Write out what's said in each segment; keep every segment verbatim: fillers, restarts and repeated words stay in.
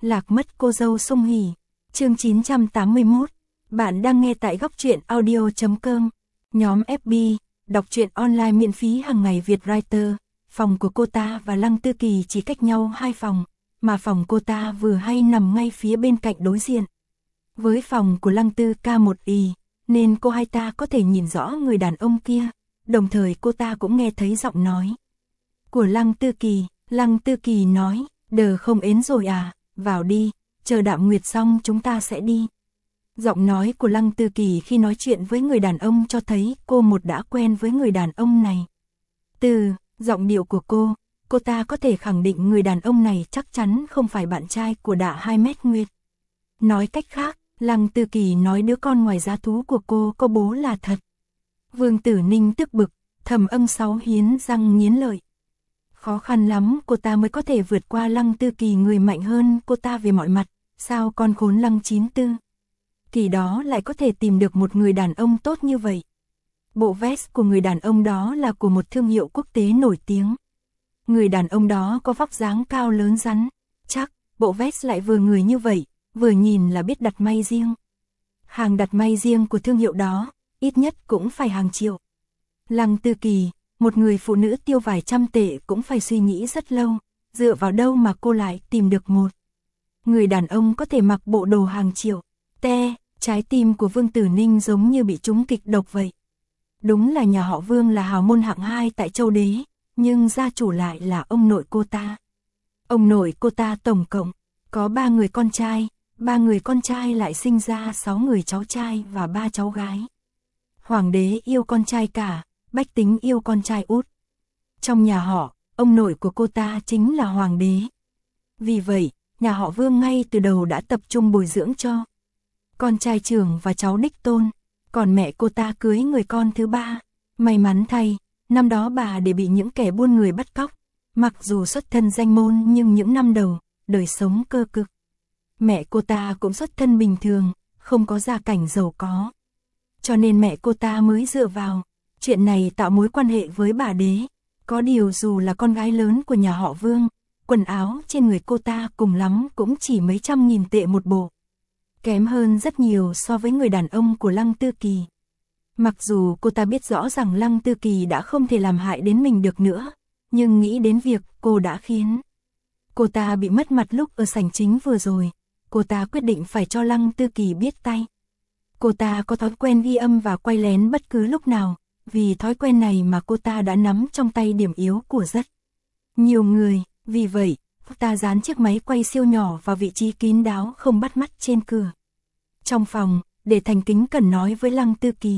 Lạc mất cô dâu sung hỉ. Chương chín trăm tám mươi mốt. Bạn đang nghe tại góc truyện audio chấm com. Nhóm ép bê, đọc truyện online miễn phí hàng ngày Việt Writer. Phòng của cô ta và Lăng Tư Kỳ chỉ cách nhau hai phòng, mà phòng cô ta vừa hay nằm ngay phía bên cạnh đối diện. Với phòng của Lăng Tư ca một y, nên cô hai ta có thể nhìn rõ người đàn ông kia, đồng thời cô ta cũng nghe thấy giọng nói của Lăng Tư Kỳ. Lăng Tư Kỳ nói, đờ không ến rồi à, vào đi, chờ Đạm Nguyệt xong chúng ta sẽ đi. Giọng nói của Lăng Tư Kỳ khi nói chuyện với người đàn ông cho thấy cô một đã quen với người đàn ông này. Từ giọng điệu của cô, cô ta có thể khẳng định người đàn ông này chắc chắn không phải bạn trai của Đạ hai mét Nguyệt. Nói cách khác, Lăng Tư Kỳ nói đứa con ngoài giá thú của cô có bố là thật. Vương Tử Ninh tức bực, thầm âm sáu hiến răng nghiến lợi. Khó khăn lắm cô ta mới có thể vượt qua Lăng Tư Kỳ, người mạnh hơn cô ta về mọi mặt, sao con khốn Lăng chín tư Kỳ đó lại có thể tìm được một người đàn ông tốt như vậy. Bộ vest của người đàn ông đó là của một thương hiệu quốc tế nổi tiếng. Người đàn ông đó có vóc dáng cao lớn rắn, chắc, bộ vest lại vừa người như vậy, vừa nhìn là biết đặt may riêng. Hàng đặt may riêng của thương hiệu đó, ít nhất cũng phải hàng triệu. Lăng Tư Kỳ, một người phụ nữ tiêu vài trăm tệ cũng phải suy nghĩ rất lâu, dựa vào đâu mà cô lại tìm được một người đàn ông có thể mặc bộ đồ hàng triệu. Te, trái tim của Vương Tử Ninh giống như bị trúng kịch độc vậy. Đúng là nhà họ Vương là hào môn hạng hai tại Châu Đế, nhưng gia chủ lại là ông nội cô ta. Ông nội cô ta tổng cộng có ba người con trai, ba người con trai lại sinh ra sáu người cháu trai và ba cháu gái. Hoàng đế yêu con trai cả, bách tính yêu con trai út. Trong nhà họ, ông nội của cô ta chính là hoàng đế. Vì vậy, nhà họ Vương ngay từ đầu đã tập trung bồi dưỡng cho con trai trưởng và cháu đích tôn, còn mẹ cô ta cưới người con thứ ba. May mắn thay, năm đó bà để bị những kẻ buôn người bắt cóc, mặc dù xuất thân danh môn nhưng những năm đầu, đời sống cơ cực. Mẹ cô ta cũng xuất thân bình thường, không có gia cảnh giàu có. Cho nên mẹ cô ta mới dựa vào chuyện này tạo mối quan hệ với bà đế. Có điều dù là con gái lớn của nhà họ Vương, quần áo trên người cô ta cùng lắm cũng chỉ mấy trăm nghìn tệ một bộ. Kém hơn rất nhiều so với người đàn ông của Lăng Tư Kỳ. Mặc dù cô ta biết rõ rằng Lăng Tư Kỳ đã không thể làm hại đến mình được nữa, nhưng nghĩ đến việc cô đã khiến cô ta bị mất mặt lúc ở sảnh chính vừa rồi, cô ta quyết định phải cho Lăng Tư Kỳ biết tay. Cô ta có thói quen ghi âm và quay lén bất cứ lúc nào, vì thói quen này mà cô ta đã nắm trong tay điểm yếu của rất nhiều người. Vì vậy, cô ta dán chiếc máy quay siêu nhỏ vào vị trí kín đáo không bắt mắt trên cửa trong phòng, để thành kính cẩn nói với Lăng Tư Kỳ.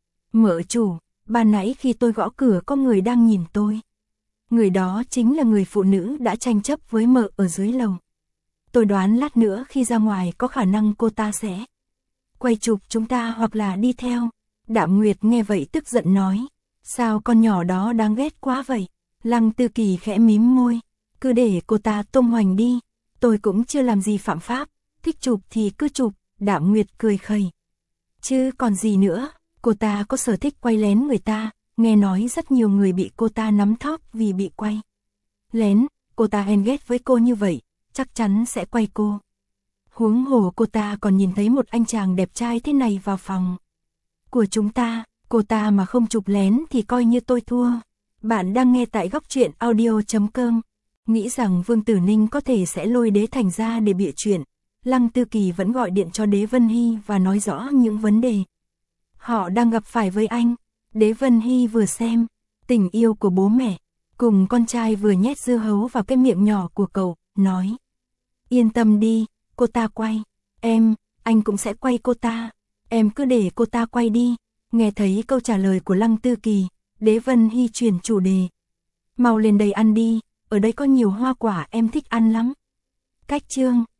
Mợ chủ, ban nãy khi tôi gõ cửa có người đang nhìn tôi. Người đó chính là người phụ nữ đã tranh chấp với mợ ở dưới lầu. Tôi đoán lát nữa khi ra ngoài có khả năng cô ta sẽ quay chụp chúng ta hoặc là đi theo. Đạm Nguyệt nghe vậy tức giận nói, sao con nhỏ đó đáng ghét quá vậy. Lăng Tư Kỳ khẽ mím môi, cứ để cô ta tung hoành đi, tôi cũng chưa làm gì phạm pháp, thích chụp thì cứ chụp. Đạm Nguyệt cười khẩy, chứ còn gì nữa, cô ta có sở thích quay lén người ta, nghe nói rất nhiều người bị cô ta nắm thóp vì bị quay lén, cô ta ghen ghét với cô như vậy, chắc chắn sẽ quay cô. Huống hồ cô ta còn nhìn thấy một anh chàng đẹp trai thế này vào phòng của chúng ta, cô ta mà không chụp lén thì coi như tôi thua. Bạn đang nghe tại góc truyện audio chấm com. Nghĩ rằng Vương Tử Ninh có thể sẽ lôi Đế Thành ra để bịa chuyện, Lăng Tư Kỳ vẫn gọi điện cho Đế Vân Hy và nói rõ những vấn đề họ đang gặp phải với anh. Đế Vân Hy vừa xem tình yêu của bố mẹ, cùng con trai vừa nhét dưa hấu vào cái miệng nhỏ của cậu, nói, yên tâm đi, cô ta quay, em, anh cũng sẽ quay cô ta, em cứ để cô ta quay đi. Nghe thấy câu trả lời của Lăng Tư Kỳ, Đế Vân Hy chuyển chủ đề, mau lên đây ăn đi, ở đây có nhiều hoa quả em thích ăn lắm. Cách chương